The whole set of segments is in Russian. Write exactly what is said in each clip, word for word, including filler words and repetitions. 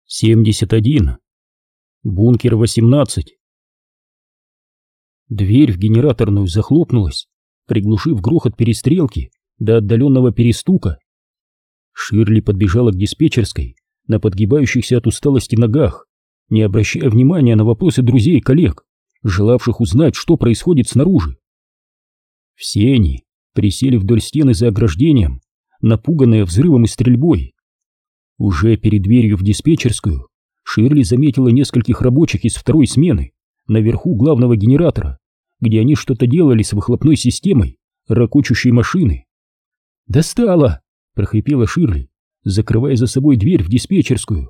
семьдесят один. Бункер восемнадцать. Дверь в генераторную захлопнулась, приглушив грохот перестрелки до отдаленного перестука. Ширли подбежала к диспетчерской на подгибающихся от усталости ногах, не обращая внимания на вопросы друзей и коллег, желавших узнать, что происходит снаружи. Все они присели вдоль стены за ограждением, напуганные взрывом и стрельбой. Уже перед дверью в диспетчерскую Ширли заметила нескольких рабочих из второй смены наверху главного генератора, где они что-то делали с выхлопной системой ракочущей машины. «Достала!» — прохрипела Ширли, закрывая за собой дверь в диспетчерскую.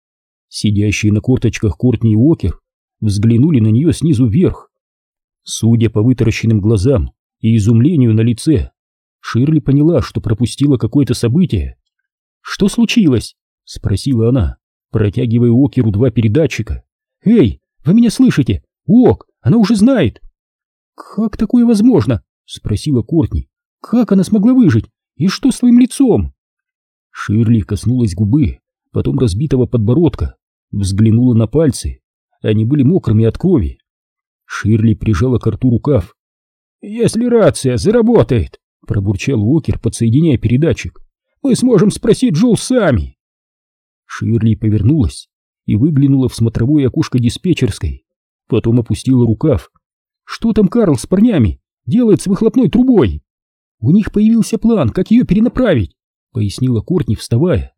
Сидящие на корточках Кортни и Уокер взглянули на нее снизу вверх. Судя по вытаращенным глазам и изумлению на лице, Ширли поняла, что пропустила какое-то событие. «Что случилось?» — спросила она, протягивая Уокеру два передатчика. «Эй, вы меня слышите? Уок, она уже знает!» «Как такое возможно?» — спросила Кортни. «Как она смогла выжить? И что с твоим лицом?» Ширли коснулась губы, потом разбитого подбородка, взглянула на пальцы. Они были мокрыми от крови. Ширли прижала к рту рукав. «Если рация заработает», — пробурчал Уокер, подсоединяя передатчик, «мы сможем спросить Джул сами». Ширли повернулась и выглянула в смотровое окошко диспетчерской, потом опустила рукав. «Что там Карл с парнями делает с выхлопной трубой?» «У них появился план, как ее перенаправить», — пояснила Кортни, вставая.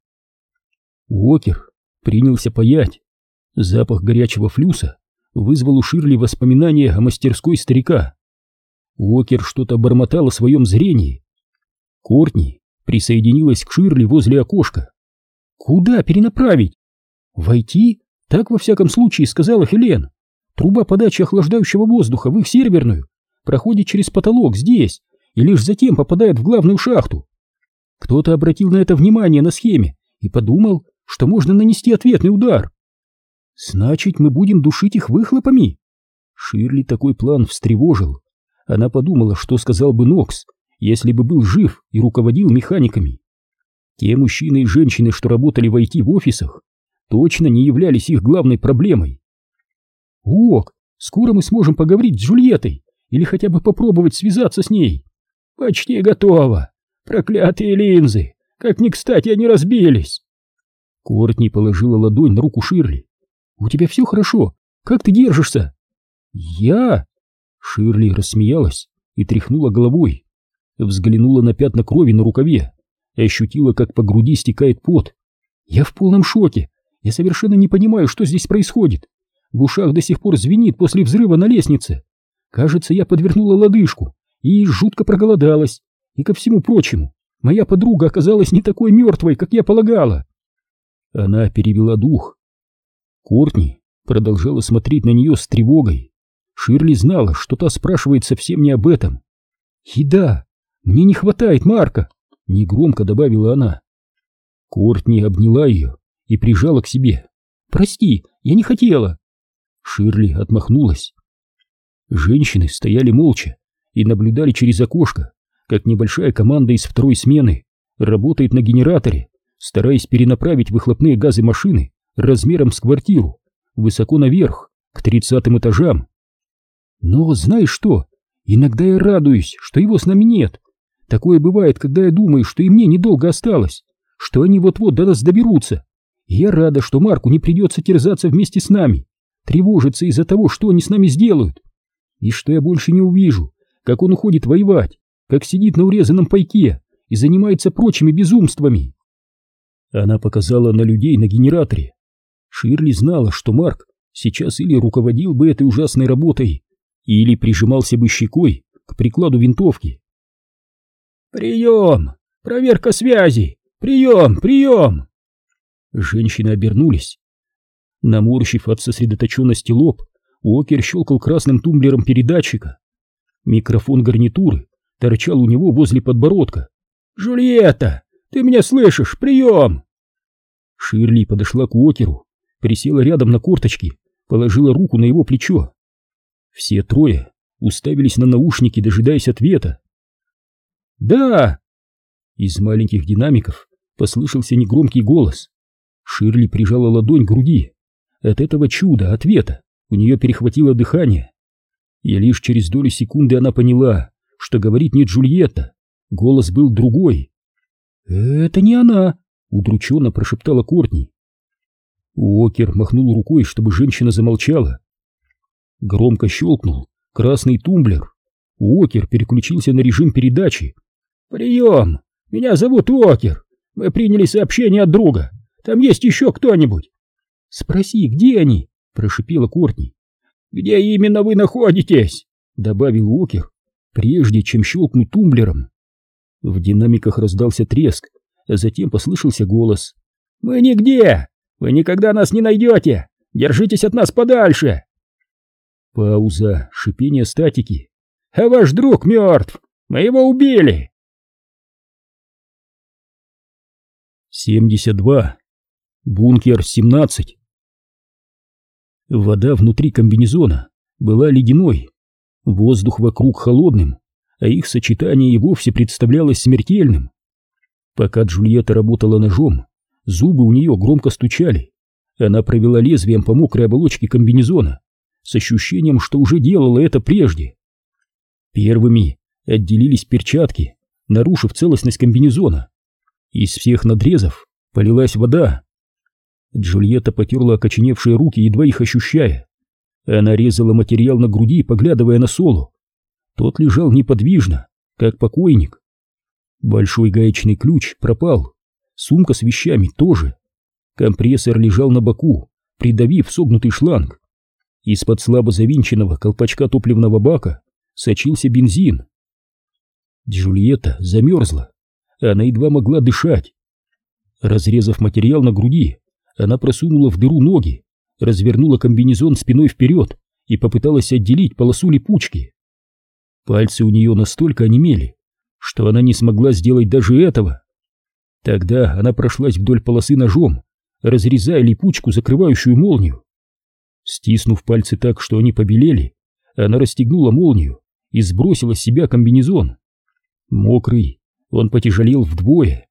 Уокер принялся паять. Запах горячего флюса вызвал у Ширли воспоминания о мастерской старика. Уокер что-то бормотал о своем зрении. Кортни присоединилась к Ширли возле окошка. «Куда перенаправить?» «Войти? Так, во всяком случае, сказала Хелен. Труба подачи охлаждающего воздуха в их серверную проходит через потолок здесь и лишь затем попадает в главную шахту. Кто-то обратил на это внимание на схеме и подумал, что можно нанести ответный удар. Значит, мы будем душить их выхлопами?» Ширли такой план встревожил. Она подумала, что сказал бы Нокс, если бы был жив и руководил механиками. Те мужчины и женщины, что работали в ай ти в офисах, точно не являлись их главной проблемой. «Уок, скоро мы сможем поговорить с Джульеттой или хотя бы попробовать связаться с ней». «Почти готово. Проклятые линзы! Как ни кстати они разбились!» Кортни положила ладонь на руку Ширли. «У тебя все хорошо? Как ты держишься?» «Я?» Ширли рассмеялась и тряхнула головой. Взглянула на пятна крови на рукаве и ощутила, как по груди стекает пот. «Я в полном шоке. Я совершенно не понимаю, что здесь происходит. В ушах до сих пор звенит после взрыва на лестнице. Кажется, я подвернула лодыжку и жутко проголодалась. И ко всему прочему, моя подруга оказалась не такой мертвой, как я полагала». Она перевела дух. Кортни продолжала смотреть на нее с тревогой. Ширли знала, что та спрашивает совсем не об этом. «Еда! Мне не хватает, Марка!» — негромко добавила она. Кортни обняла ее и прижала к себе. «Прости, я не хотела!» Ширли отмахнулась. Женщины стояли молча и наблюдали через окошко, как небольшая команда из второй смены работает на генераторе, стараясь перенаправить выхлопные газы машины размером с квартиру высоко наверх, к тридцатым этажам. «Но знаешь что? Иногда я радуюсь, что его с нами нет. Такое бывает, когда я думаю, что и мне недолго осталось, что они вот-вот до нас доберутся. И я рада, что Марку не придется терзаться вместе с нами, тревожиться из-за того, что они с нами сделают. И что я больше не увижу, как он уходит воевать, как сидит на урезанном пайке и занимается прочими безумствами». Она показала на людей на генераторе. Ширли знала, что Марк сейчас или руководил бы этой ужасной работой, или прижимался бы щекой к прикладу винтовки. «Прием! Проверка связи! Прием! Прием!» Женщины обернулись. Наморщив от сосредоточенности лоб, Уокер щелкал красным тумблером передатчика. Микрофон гарнитуры торчал у него возле подбородка. «Джульетта, ты меня слышишь? Прием!» Ширли подошла к Уокеру, присела рядом на корточки, положила руку на его плечо. Все трое уставились на наушники, дожидаясь ответа. «Да!» Из маленьких динамиков послышался негромкий голос. Ширли прижала ладонь к груди. От этого чуда, ответа, у нее перехватило дыхание. И лишь через долю секунды она поняла, что говорит не Джульетта. Голос был другой. «Это не она!» — удрученно прошептала Кортни. Уокер махнул рукой, чтобы женщина замолчала. Громко щелкнул красный тумблер. Уокер переключился на режим передачи. «Прием! Меня зовут Уокер. Мы приняли сообщение от друга. Там есть еще кто-нибудь?» «Спроси, где они?» — прошипела Кортни. «Где именно вы находитесь?» — добавил Уокер, прежде чем щелкнуть тумблером. В динамиках раздался треск, а затем послышался голос. «Мы нигде! Вы никогда нас не найдете! Держитесь от нас подальше!» Пауза, шипение статики. «А ваш друг мертв! Мы его убили!» семьдесят два. Бункер семнадцать. Вода внутри комбинезона была ледяной, воздух вокруг холодным, а их сочетание и вовсе представлялось смертельным. Пока Джульетта работала ножом, зубы у нее громко стучали. Она провела лезвием по мокрой оболочке комбинезона с ощущением, что уже делала это прежде. Первыми отделились перчатки, нарушив целостность комбинезона. Из всех надрезов полилась вода. Джульетта потерла окоченевшие руки, едва их ощущая. Она резала материал на груди, поглядывая на Соло. Тот лежал неподвижно, как покойник. Большой гаечный ключ пропал, сумка с вещами тоже. Компрессор лежал на боку, придавив согнутый шланг. Из-под слабо завинченного колпачка топливного бака сочился бензин. Джульетта замерзла. Она едва могла дышать. Разрезав материал на груди, она просунула в дыру ноги, развернула комбинезон спиной вперед и попыталась отделить полосу липучки. Пальцы у нее настолько онемели, что она не смогла сделать даже этого. Тогда она прошлась вдоль полосы ножом, разрезая липучку, закрывающую молнию. Стиснув пальцы так, что они побелели, она расстегнула молнию и сбросила с себя комбинезон. Мокрый, он потяжелел вдвое.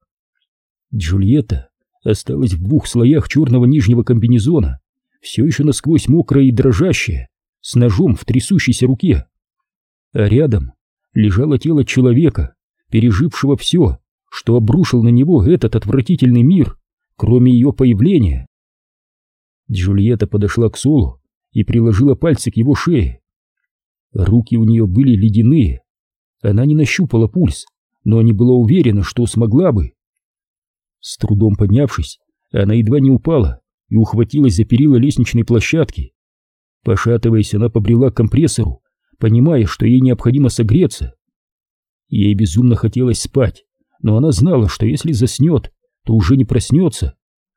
Джульетта осталась в двух слоях черного нижнего комбинезона, все еще насквозь мокрая и дрожащая, с ножом в трясущейся руке. А рядом лежало тело человека, пережившего все, что обрушил на него этот отвратительный мир, кроме ее появления. Джульетта подошла к Солу и приложила пальцы к его шее. Руки у нее были ледяные. Она не нащупала пульс, но не была уверена, что смогла бы. С трудом поднявшись, она едва не упала и ухватилась за перила лестничной площадки. Пошатываясь, она побрела к компрессору, понимая, что ей необходимо согреться. Ей безумно хотелось спать, но она знала, что если заснет, то уже не проснется.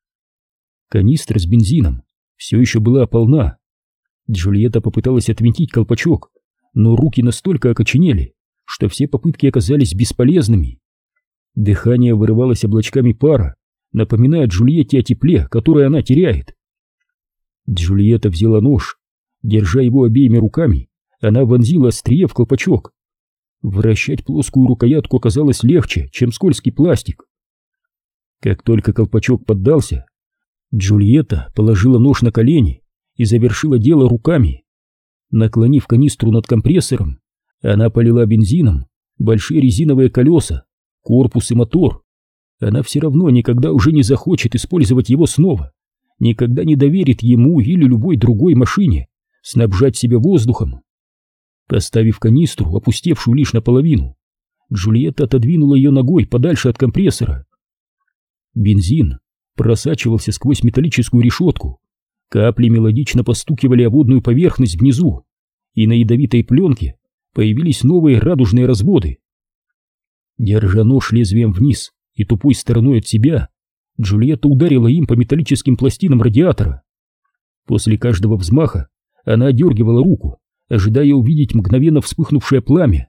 Канистра с бензином все еще была полна. Джульетта попыталась отвинтить колпачок, но руки настолько окоченели, что все попытки оказались бесполезными. Дыхание вырывалось облачками пара, напоминая Джульетте о тепле, которое она теряет. Джульетта взяла нож. Держа его обеими руками, она вонзила острие в колпачок. Вращать плоскую рукоятку оказалось легче, чем скользкий пластик. Как только колпачок поддался, Джульетта положила нож на колени и завершила дело руками. Наклонив канистру над компрессором, она полила бензином большие резиновые колеса, корпус и мотор. Она все равно никогда уже не захочет использовать его снова, никогда не доверит ему или любой другой машине снабжать себя воздухом. Поставив канистру, опустевшую лишь наполовину, Джульетта отодвинула ее ногой подальше от компрессора. Бензин просачивался сквозь металлическую решетку, капли мелодично постукивали о водную поверхность внизу, и на ядовитой пленке появились новые радужные разводы. Держа нож лезвием вниз и тупой стороной от себя, Джульетта ударила им по металлическим пластинам радиатора. После каждого взмаха она одергивала руку, ожидая увидеть мгновенно вспыхнувшее пламя.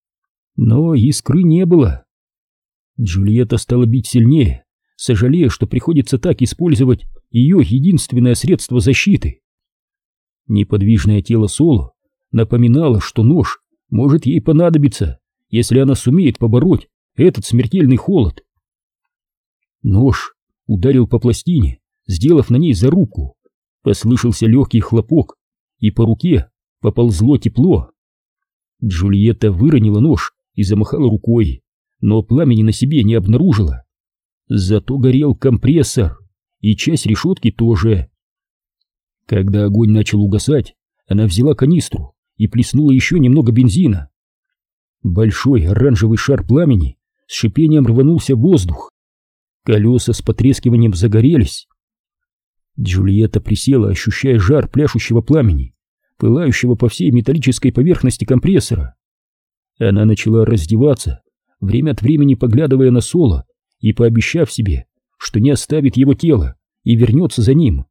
Но искры не было. Джульетта стала бить сильнее, сожалея, что приходится так использовать ее единственное средство защиты. Неподвижное тело Соло напоминало, что нож может ей понадобиться, если она сумеет побороть этот смертельный холод. Нож ударил по пластине, сделав на ней зарубку. Послышался легкий хлопок, и по руке поползло тепло. Джульетта выронила нож и замахала рукой, но пламени на себе не обнаружила. Зато горел компрессор, и часть решетки тоже. Когда огонь начал угасать, она взяла канистру и плеснула еще немного бензина. Большой оранжевый шар пламени с шипением рванулся в воздух. Колеса с потрескиванием загорелись. Джульетта присела, ощущая жар пляшущего пламени, пылающего по всей металлической поверхности компрессора. Она начала раздеваться, время от времени поглядывая на Соло и пообещав себе, что не оставит его тело и вернется за ним.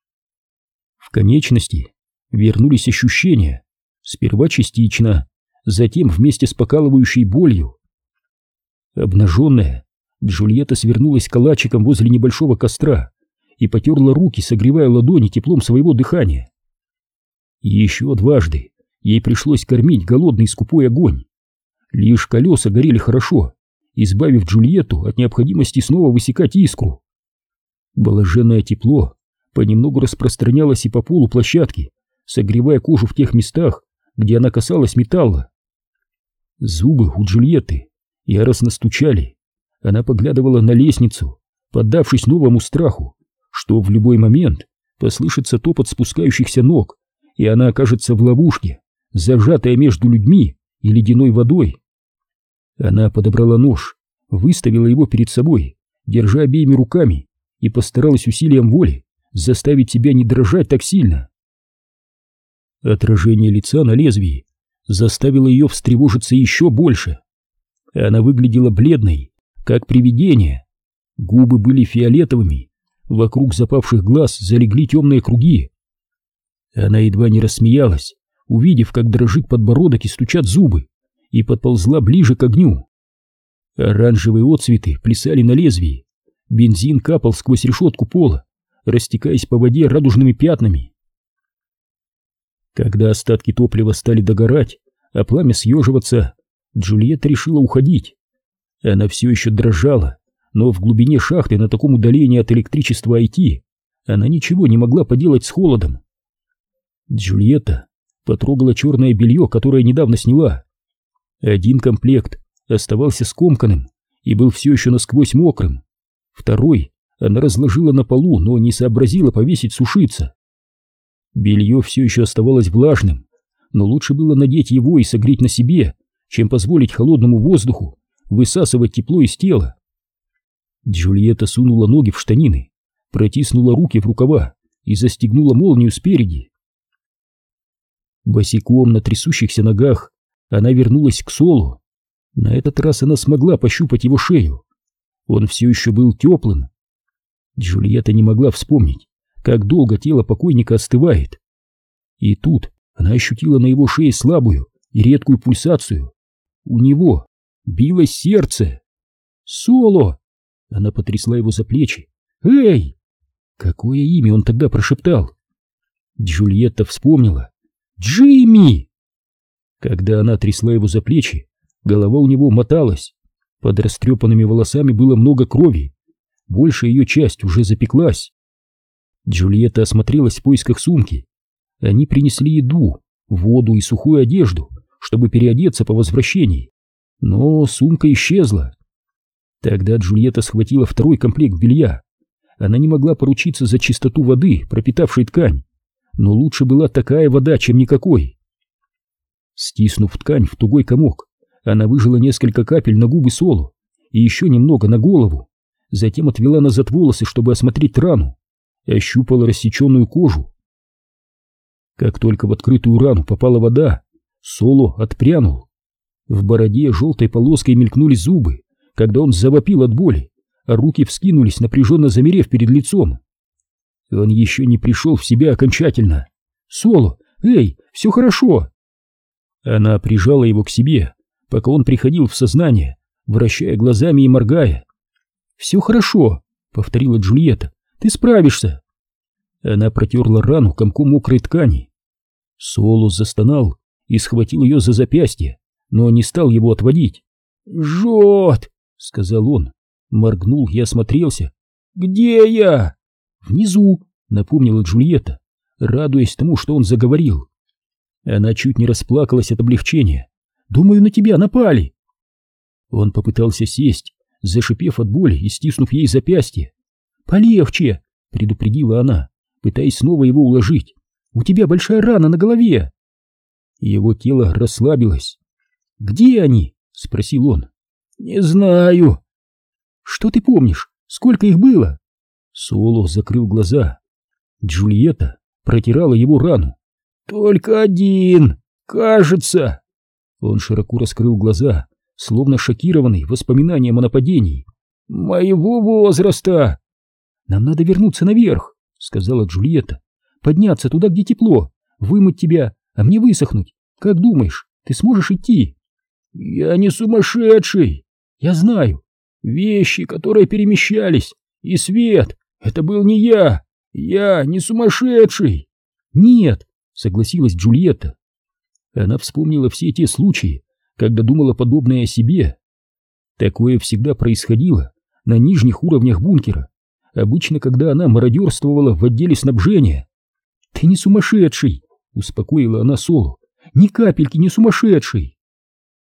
В конечности вернулись ощущения, сперва частично, затем вместе с покалывающей болью. Обнаженная, Джульетта свернулась калачиком возле небольшого костра и потерла руки, согревая ладони теплом своего дыхания. Еще дважды ей пришлось кормить голодный скупой огонь. Лишь колеса горели хорошо, избавив Джульетту от необходимости снова высекать искру. Блаженное тепло понемногу распространялось и по полу площадки, согревая кожу в тех местах, где она касалась металла. Зубы у Джульетты яростно стучали. Она поглядывала на лестницу, поддавшись новому страху, что в любой момент послышится топот спускающихся ног, и она окажется в ловушке, зажатая между людьми и ледяной водой. Она подобрала нож, выставила его перед собой, держа обеими руками, и постаралась усилием воли заставить себя не дрожать так сильно. Отражение лица на лезвии заставило ее встревожиться еще больше. Она выглядела бледной, как привидение. Губы были фиолетовыми, вокруг запавших глаз залегли темные круги. Она едва не рассмеялась, увидев, как дрожит подбородок и стучат зубы, и подползла ближе к огню. Оранжевые отцветы плясали на лезвии, бензин капал сквозь решетку пола, растекаясь по воде радужными пятнами. Когда остатки топлива стали догорать, а пламя съеживаться, Джульетта решила уходить. Она все еще дрожала, но в глубине шахты на таком удалении от электричества идти она ничего не могла поделать с холодом. Джульетта потрогала черное белье, которое недавно сняла. Один комплект оставался скомканным и был все еще насквозь мокрым. Второй она разложила на полу, но не сообразила повесить сушиться. Белье все еще оставалось влажным, но лучше было надеть его и согреть на себе, чем позволить холодному воздуху высасывать тепло из тела. Джульетта сунула ноги в штанины, протиснула руки в рукава и застегнула молнию спереди. Босиком на трясущихся ногах она вернулась к Солу. На этот раз она смогла пощупать его шею. Он все еще был теплым. Джульетта не могла вспомнить, как долго тело покойника остывает. И тут она ощутила на его шее слабую и редкую пульсацию. У него билось сердце. «Соло!» Она потрясла его за плечи. «Эй!» Какое имя он тогда прошептал? Джульетта вспомнила. «Джимми!» Когда она трясла его за плечи, голова у него моталась. Под растрепанными волосами было много крови. Большая ее часть уже запеклась. Джульетта осмотрелась в поисках сумки. Они принесли еду, воду и сухую одежду, чтобы переодеться по возвращении. Но сумка исчезла. Тогда Джульетта схватила второй комплект белья. Она не могла поручиться за чистоту воды, пропитавшей ткань, но лучше была такая вода, чем никакой. Стиснув ткань в тугой комок, она выжила несколько капель на губы Соло и еще немного на голову, затем отвела назад волосы, чтобы осмотреть рану, и ощупала рассеченную кожу. Как только в открытую рану попала вода, Соло отпрянул. В бороде желтой полоской мелькнули зубы, когда он завопил от боли, а руки вскинулись, напряженно замерев перед лицом. Он еще не пришел в себя окончательно. «Соло! Эй, все хорошо!» Она прижала его к себе, пока он приходил в сознание, вращая глазами и моргая. «Все хорошо!» — повторила Джульетта. «Ты справишься!» Она протерла рану комком мокрой ткани. Соло застонал и схватил ее за запястье, но не стал его отводить. «Жжет!» — сказал он, моргнул и осмотрелся. «Где я?» Внизу, напомнила Джульетта, радуясь тому, что он заговорил. Она чуть не расплакалась от облегчения. Думаю, на тебя напали. Он попытался сесть, зашипев от боли и стиснув ей запястье. Полегче, предупредила она, пытаясь снова его уложить. У тебя большая рана на голове. Его тело расслабилось. Где они? Спросил он. Не знаю. Что ты помнишь? Сколько их было? Соло закрыл глаза. Джульетта протирала его рану. Только один, кажется. Он широко раскрыл глаза, словно шокированный воспоминанием о нападении. Моего возраста. Нам надо вернуться наверх, сказала Джульетта. Подняться туда, где тепло, вымыть тебя, а мне высохнуть. Как думаешь, ты сможешь идти? Я не сумасшедший. Я знаю. Вещи, которые перемещались, и свет, это был не я. Я не сумасшедший. Нет, согласилась Джульетта. Она вспомнила все те случаи, когда думала подобное о себе. Такое всегда происходило на нижних уровнях бункера, обычно, когда она мародерствовала в отделе снабжения. «Ты не сумасшедший!» — успокоила она Соло. «Ни капельки не сумасшедший!»